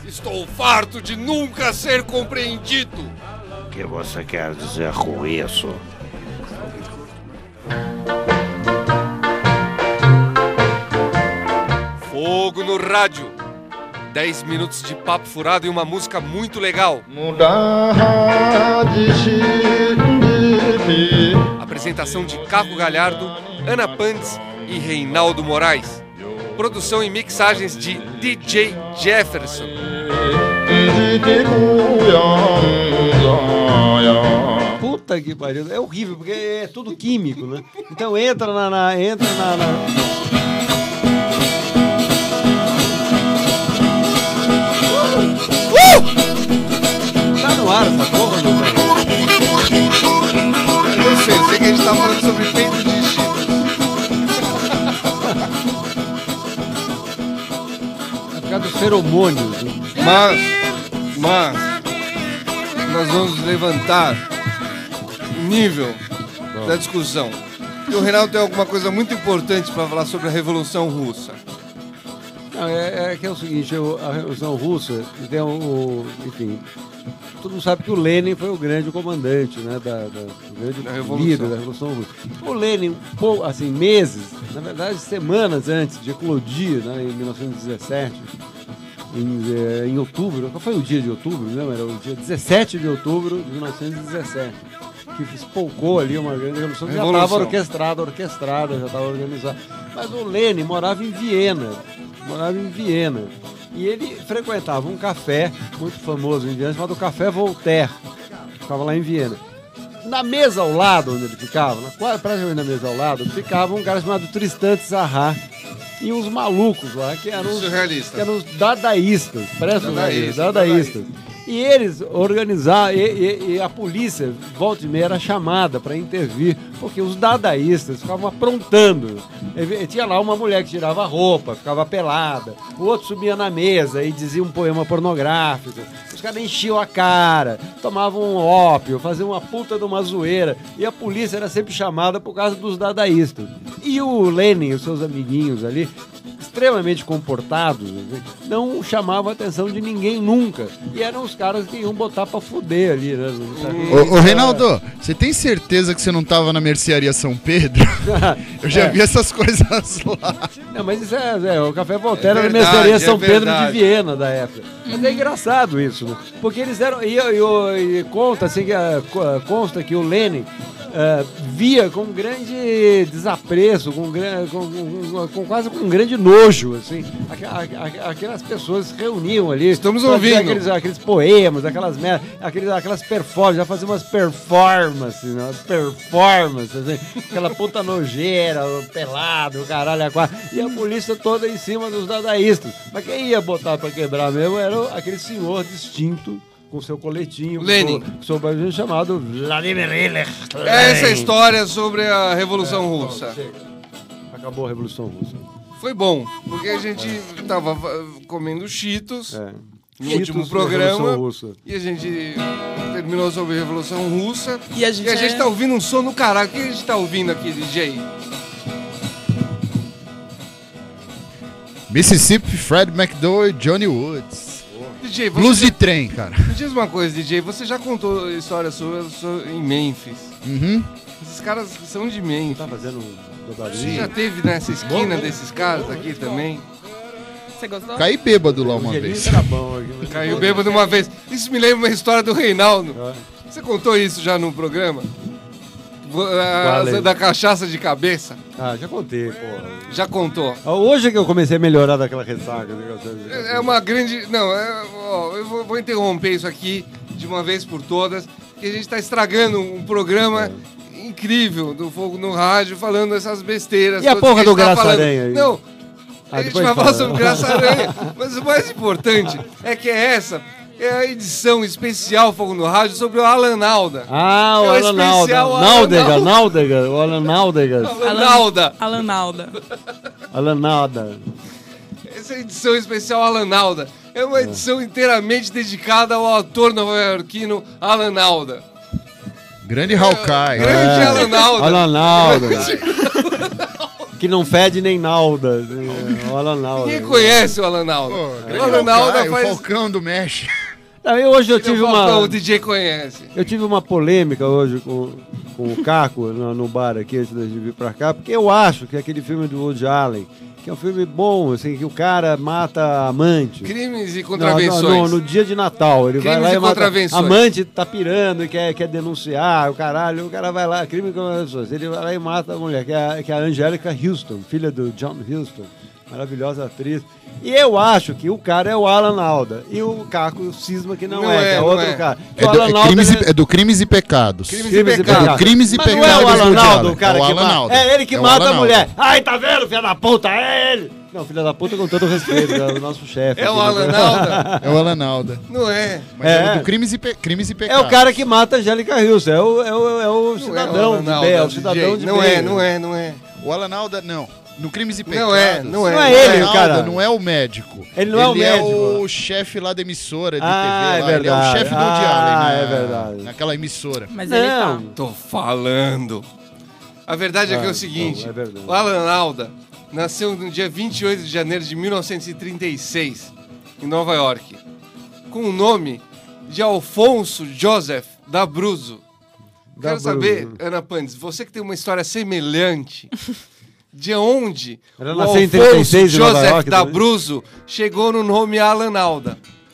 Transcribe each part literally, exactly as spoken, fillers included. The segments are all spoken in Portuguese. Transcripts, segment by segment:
Estou farto de nunca ser compreendido. O que você quer dizer com isso? Fogo no rádio. Dez minutos de papo furado e uma música muito legal. Apresentação de Caco Galhardo, Ana Pandes e Reinaldo Moraes. Produção e mixagens de D J Jefferson. Puta que pariu, é horrível, porque é tudo químico, né? Então entra na... na entra na... na... Uh! Tá no ar essa porra, meu velho? Eu sei, eu sei que a gente tá falando sobre peito de Chita. É por causa dos feromônios. Né? Mas, mas, nós vamos levantar o nível Bom. da discussão. E o Reinaldo tem alguma coisa muito importante para falar sobre a Revolução Russa. Não, é, é que é o seguinte, a Revolução Russa, tem o, enfim, todo mundo sabe que o Lenin foi o grande comandante, né, da, da, o grande da líder da Revolução Russa. O Lenin, pô, assim, meses, na verdade semanas antes de eclodir, né, em mil novecentos e dezessete, em, em outubro, qual foi o dia de outubro? Não, era o dia dezessete de outubro de mil novecentos e dezessete. Que espolcou ali uma grande revolução, que já estava orquestrada, orquestrada, já estava organizada. Mas o Lenin morava em Viena, morava em Viena. E ele frequentava um café muito famoso em Viena, chamado Café Voltaire. Ficava lá em Viena. Na mesa ao lado, onde ele ficava, na, praticamente na mesa ao lado, ficava um cara chamado Tristan Tzarra. E uns malucos lá, que eram os, que eram os dadaístas, presta dadaísta, dadaístas. E eles organizaram, e, e, e a polícia, volta e meia, era chamada para intervir, porque os dadaístas ficavam aprontando. E, e tinha lá uma mulher que tirava roupa, ficava pelada, o outro subia na mesa e dizia um poema pornográfico. Os caras enchiam a cara, tomavam um ópio, faziam uma puta de uma zoeira. E a polícia era sempre chamada por causa dos dadaístas. E o Lenin e os seus amiguinhos ali, extremamente comportados, não chamavam a atenção de ninguém nunca. E eram os caras que iam botar pra fuder ali, né? Ô, ô Reinaldo, você tem certeza que você não tava na mercearia São Pedro? Eu já é. vi essas coisas lá. Não, mas isso é, é o Café Voltaire é era na mercearia São é Pedro de Viena da época. Mas é engraçado isso, né? Porque eles eram. E, e, e conta, assim, que, consta que o Lenin Uh, via com grande desapreço, com, com, com, com quase com um grande nojo, assim, aquelas pessoas se reuniam ali. Estamos ouvindo. Aqueles, aqueles poemas, aquelas merdas, aqueles, aquelas performances, já faziam umas performances, né, umas performances, assim, aquela puta nojeira, pelado, caralho, a quatro, e a polícia toda em cima dos dadaístas. Mas quem ia botar pra quebrar mesmo era aquele senhor distinto, com seu coletinho, Lenin, sobre o chamado Vladimir Lenin. Essa é a história sobre a Revolução é, Russa. Bom, acabou a Revolução Russa. Foi bom, porque a gente é. tava comendo Cheetos é. no Cheetos último programa Russa. E a gente terminou sobre a Revolução Russa. E a gente, e a gente é... tá ouvindo um som no caralho. O que a gente tá ouvindo aqui, D J? Mississippi, Fred McDowell e Johnny Woods. D J, Blues já... de trem, cara. Me diz uma coisa, D J, você já contou histórias suas em Memphis. Uhum. Esses caras são de Memphis. Tá fazendo Você já teve nessa esquina bom, desses caras bom, aqui bom. também? Você gostou? Caí bêbado lá uma vez. Era bom aqui, Caiu bêbado uma vez. Isso me lembra uma história do Reinaldo. É. Você contou isso já no programa? A, da cachaça de cabeça? Ah, já contei, porra. Já contou? Hoje é que eu comecei a melhorar daquela ressaca. É, é uma grande... Não, é, ó, eu vou, vou interromper isso aqui de uma vez por todas, que a gente está estragando um programa é. incrível do Fogo no Rádio, falando essas besteiras. E a porra do Graça-Aranha aí? Não, ah, a gente vai falar sobre Graça-Aranha, mas o mais importante é que é essa... É a edição especial Fogo no Rádio sobre o Alan Alda. Ah, o é Alan Alda. Náudega, Náudega, o Alan Náudega. Alan Alda. Alan Alda. Alan Alda. Essa edição especial Alan Alda é uma edição é. inteiramente dedicada ao ator nova-iorquino Alan Alda. Grande Hawkeye. É, grande é. Alan Alda. Alan Alda. Que não fede nem nalda. O Alan Nalda. Ninguém conhece o Alan Alda. Pô, O grande Alan Alda Caio, faz... O Falcão do Mesh. Não, eu, hoje eu Ele é o tive Falcão, uma... O D J conhece. Eu tive uma polêmica hoje com, com o Caco no, no bar aqui antes de vir pra cá, porque eu acho que aquele filme do Woody Allen, que é um filme bom, assim, que o cara mata a amante. Crimes e No, contravenções. no, no dia de Natal, ele Crimes vai lá e e mata contravenções. a amante, tá pirando e quer, quer denunciar, o caralho, o cara vai lá, crime e contravenções, ele vai lá e mata a mulher, que é a, que é a Angélica Houston, filha do John Huston, maravilhosa atriz. E eu acho que o cara é o Alan Alda, e o Caco cisma que não, Não é, é, que é não outro é. cara. É O do, Alan é Alda, crimes, ele- e, é do Crimes e Pecados. Crimes Crimes e e pecados. pecados. Do Crimes e Mas não é Pecados o Alan do Woody Alda, Allen, o cara é o que Alan mata. Alda. É ele que É o mata Alan a mulher. Alda. Ai, tá vendo, filha da puta, é ele. Não, filha da puta com todo respeito, é o nosso chefe. É aqui o no Alan programa. Alda? É o Alan Alda. Não é. Mas é, É. o do Crimes e, Pe- Crimes e É Pecados. o cara que mata a Angélica Houston, é o, é o, é o Não cidadão é o de Alan bem, é Alda, o cidadão D J. de Não bem. é, não é, não é. O Alan Alda, não. No Crimes e Pecados. Não é, não é. Não é o ele, Alan cara. Alda não é o médico. Ele não é o Ele médico. é o chefe lá da emissora de Ah, T V. é Lá. Ele é o verdade. chefe do Woody Ah, Allen. é na- verdade. Naquela emissora. Mas ele tá. Não. Tô falando. A verdade é que é Ah, o seguinte, então, é verdade. o Alan Alda nasceu no dia vinte e oito de janeiro de mil novecentos e trinta e seis, em Nova York, com o nome de Alfonso Joseph D'Abruzzo. Quero D'Abruzzo. saber, Ana Pandes, você que tem uma história semelhante, de onde Ela o nasceu em Alfonso trinta e seis em Nova Joseph York também? D'Abruzzo chegou no nome Alan Alda?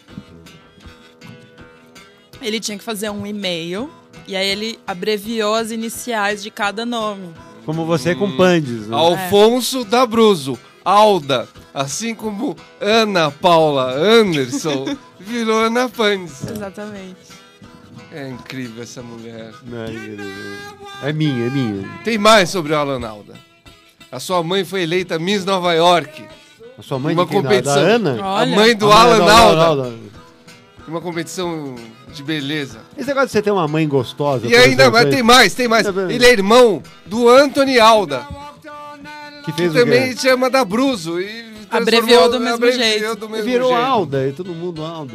Ele tinha que fazer um e-mail e aí ele abreviou as iniciais de cada nome. Como você com Pandes. Né? Alfonso D'Abruzzo, Alda, assim como Ana Paula Anderson, virou Ana Pandes. Exatamente. É incrível essa mulher. É minha, é minha. Tem mais sobre o Alan Alda. A sua mãe foi eleita Miss Nova York. A sua mãe Uma de quem? Da- competição. Da Ana? A Olha. mãe do A mãe Alan da- Alda. Alda. Uma competição de beleza. Esse negócio de você ter uma mãe gostosa. E por ainda exemplo, mais, aí, tem mais, tem mais. Tá vendo? Ele é irmão do Anthony Alda, que que fez o também quê? chama D'Abruzzo. E Abreviou transformou- do mesmo abreviou jeito. do mesmo Virou jeito. Alda, e todo mundo Alda.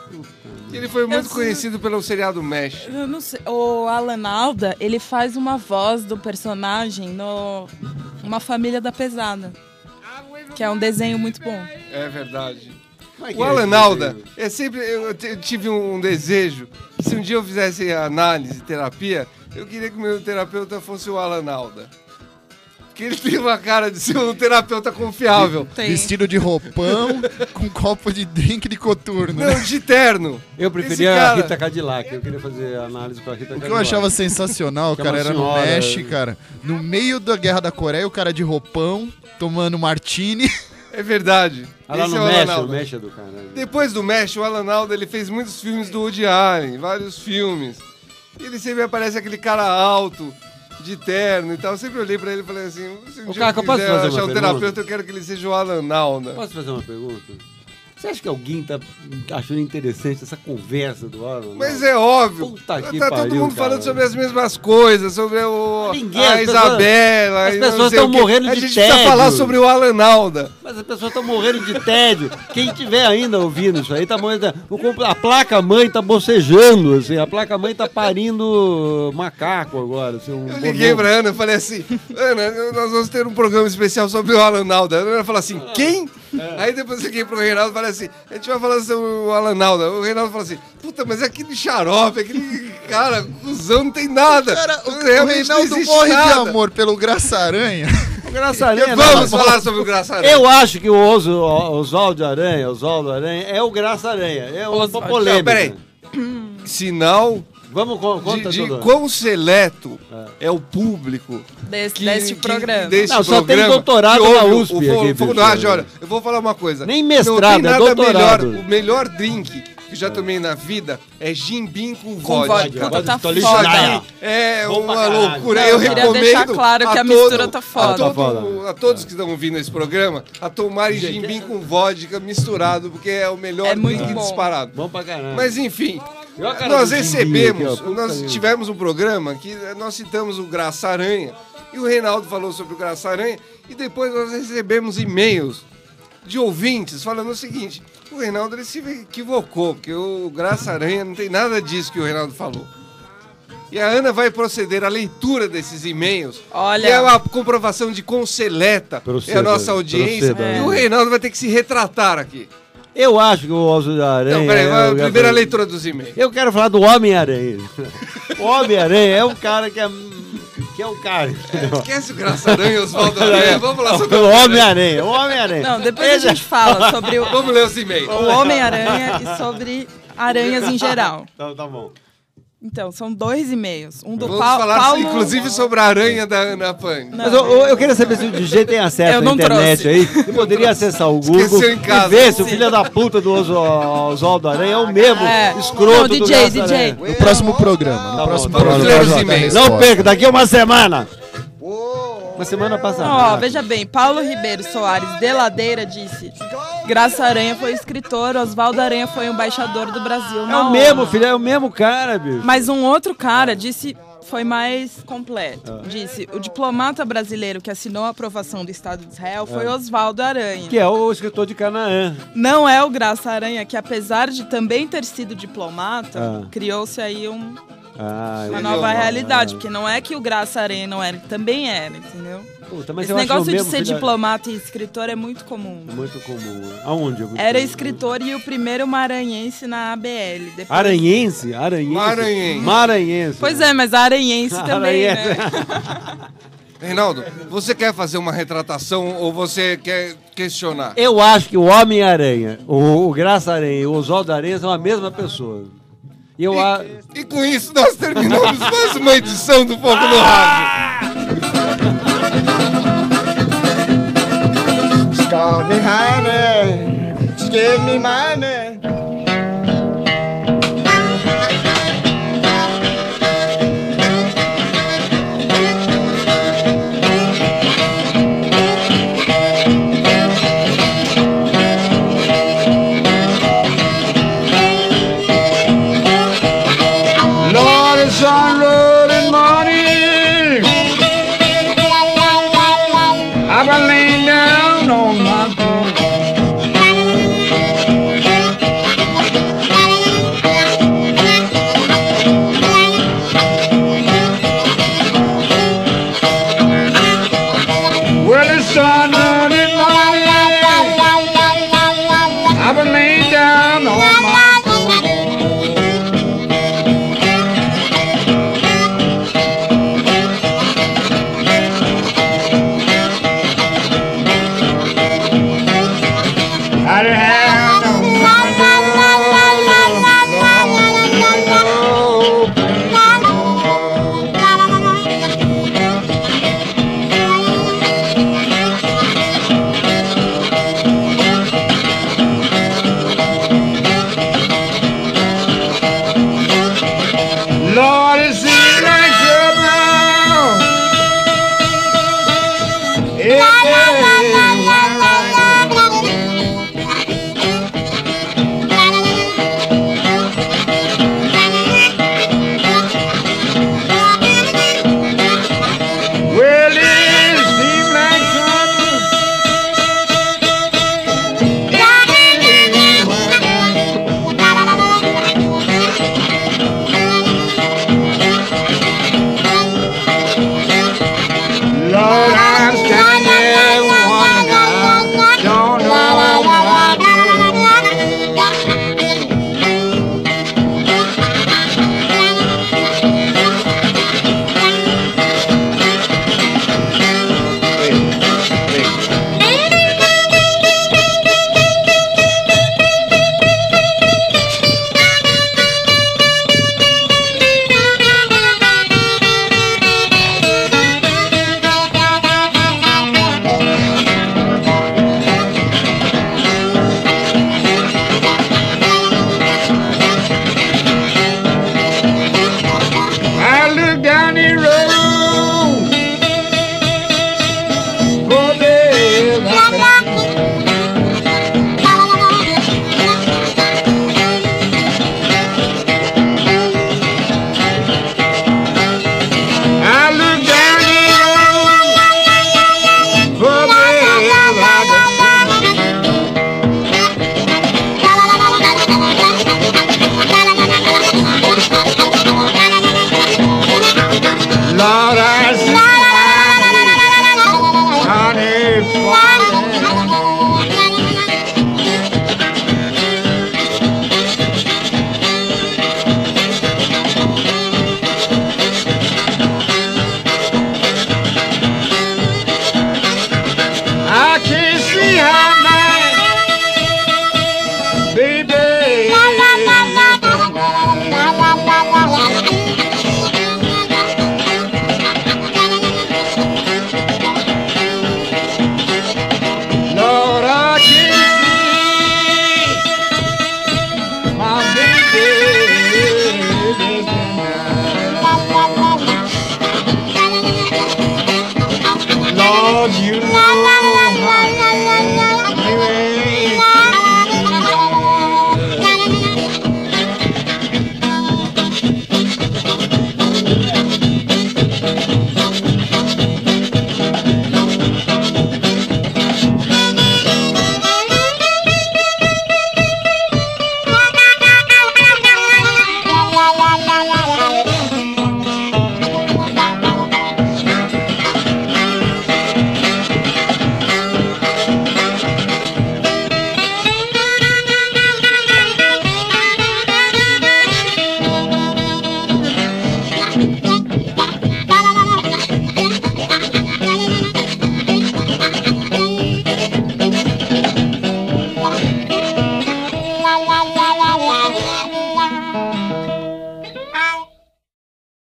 Ele foi muito Eu- conhecido pelo seriado Mesh. Eu não sei. O Alan Alda, ele faz uma voz do personagem no Uma Família da Pesada. Que é um desenho muito bom. É verdade. Como é que O é Alan esse Alda, desenho? é sempre, eu te- eu tive um desejo, que se um dia eu fizesse análise, terapia, eu queria que o meu terapeuta fosse o Alan Alda. Porque ele tem uma cara de ser um terapeuta confiável. Tem. Vestido de roupão, com um copo de drink de coturno. né? Não, de terno. Eu Esse preferia cara- a Rita Cadillac, eu queria fazer análise com a Rita O que Cadillac. eu achava sensacional, Que é cara, uma era no senhora, Mesh, né? cara. No meio da Guerra da Coreia, o cara de roupão, tomando martini. É verdade. Ah, lá Esse no é o Mesh, Alan o Alda. Mesh é do caralho. Depois do Mesh, o Alan Alda, ele fez muitos filmes do Woody Allen, vários filmes. E ele sempre aparece aquele cara alto, de terno e tal. Eu sempre olhei pra ele e falei assim, se um Ô, dia Caco, eu eu posso quiser fazer uma achar um pergunta? terapeuta, eu quero que ele seja o Alan Alda. Posso fazer uma pergunta? Você acha que alguém tá achando interessante essa conversa do Alan? Mas é óbvio. Puta que tá todo pariu, mundo falando cara. sobre as mesmas coisas, sobre o, Ninguém, a as pessoas- Isabela. as e não pessoas sei tão o quê. morrendo A de gente precisa tédio. falar sobre o Alan Alda. Mas as pessoas estão morrendo de tédio. Quem tiver ainda ouvindo isso aí, tá morrendo. O comp- A placa-mãe tá bocejando, assim. A placa-mãe tá parindo macaco agora. Assim, um Eu liguei bonobo. pra Ana e falei assim, Ana, nós vamos ter um programa especial sobre o Alan Alda. A Ana falou assim, quem? Aí depois eu liguei pro Reinaldo e falei assim, a gente vai falar sobre o Alan Alda. O Reinaldo falou assim, puta, mas é aquele xarope, aquele cara, cuzão, não tem nada. Cara, o, o Realmente não Reinaldo existe morre de nada. amor pelo Graça-Aranha. O Graça Aranha, Vamos não, falar sobre o Graça Aranha. Eu acho que o Oso- o Oswaldo Aranha, Oswaldo Aranha, é o Graça Aranha. É uma Oswaldo. polêmica. Não, peraí. Sinal Vamos con- de, conta de tudo. quão seleto é o público Desse, que, deste que- programa. desse Não, só tem programa doutorado que na ouve U S P o Fogo, aqui, Fogo do bicho. Rádio. Olha, eu vou falar uma coisa. Nem mestrado, Não tem é nada doutorado. melhor. O melhor drink que já tomei na vida é gin bean com Com vodka. vodka. Puta, tá Tô Isso foda. ligado. aí é Bom pra uma caralho. loucura. Não, eu eu queria recomendo deixar claro que a mistura tá foda. A, todo- Tá foda. a todos que estão ouvindo esse programa a tomarem gin bean com vodka misturado, porque é o melhor É muito drink bom. disparado. Bom pra caralho. Mas enfim, E olha a cara nós do recebemos, Jimbinho aqui, ó. Puta nós que- tivemos um programa que nós citamos o Graça Aranha e o Reinaldo falou sobre o Graça Aranha e depois nós recebemos e-mails de ouvintes falando o seguinte, o Reinaldo ele se equivocou, porque o Graça Aranha não tem nada disso que o Reinaldo falou. E a Ana vai proceder à leitura desses e-mails. Olha. E é uma comprovação de quão seleta Proceda, é a nossa audiência. proceda. E o Reinaldo vai ter que se retratar aqui. Eu acho que o Homem-Aranha... Não, peraí, vai, eu- a primeira leitura dos e-mails. Eu quero falar do Homem-Aranha. O Homem-Aranha é um cara que é... Que é um cara. entendeu? Esquece o Graça-Aranha, Oswaldo Aranha. Vamos lá sobre O Homem-Aranha. O Homem-Aranha. Não, depois a Ele- gente fala sobre o, Vamos ler os e-mails. o Homem-Aranha e sobre aranhas em geral. Então, tá bom. Então, são dois e-mails. Um do Vamos Pa- falar, Paulo... inclusive, sobre a aranha da Ana Pan. Não. Mas eu, eu- eu queria saber se o D J tem acesso Eu à não internet trouxe. aí. Você poderia acessar o Google Esqueceu em casa. e ver se o filho da puta do Oso- Oswaldo Aranha é o mesmo É. escroto Não, do D J, Graça D J. Aranha. No próximo programa. No Tá próximo bom, tá bom. programa. Vamos ler os eu já e-mails. dou a Não resposta. perca, daqui a uma semana. Uma semana passada. Ó, veja bem, Paulo Ribeiro Soares de Ladeira disse: Graça Aranha foi escritor, Oswaldo Aranha foi embaixador do Brasil. É na o ONU. mesmo, filho, é o mesmo cara, bicho. Mas um outro cara disse, foi mais completo. Disse: o diplomata brasileiro que assinou a aprovação do Estado de Israel foi Oswaldo Aranha. Que é o escritor de Canaã. Não é o Graça Aranha, que apesar de também ter sido diplomata, Ah. criou-se aí um, Ah, uma eu- nova ah, realidade. Porque não é que o Graça Aranha não era, ele também era, entendeu? Puta, mas Esse eu acho negócio o de mesmo, ser filho, diplomata e escritor é muito comum. Muito comum. Aonde? Eu- Era escritor e o primeiro maranhense na A B L. Depois... Aranhense? Aranhense? Maranhense. Maranhense. Pois é, mas aranhense também, Aranhense. né? Reinaldo, você quer fazer uma retratação ou você quer questionar? Eu acho que o Homem-Aranha, o, o Graça Aranha e o Oswaldo Aranha são a mesma pessoa. E eu acho... E com isso nós terminamos mais uma edição do Fogo no Rádio. Call me honey, give me money. Lord, it's unloaded money. I've been laying down on my floor. Well, it's unloaded money. I've been laying down on my floor. I done had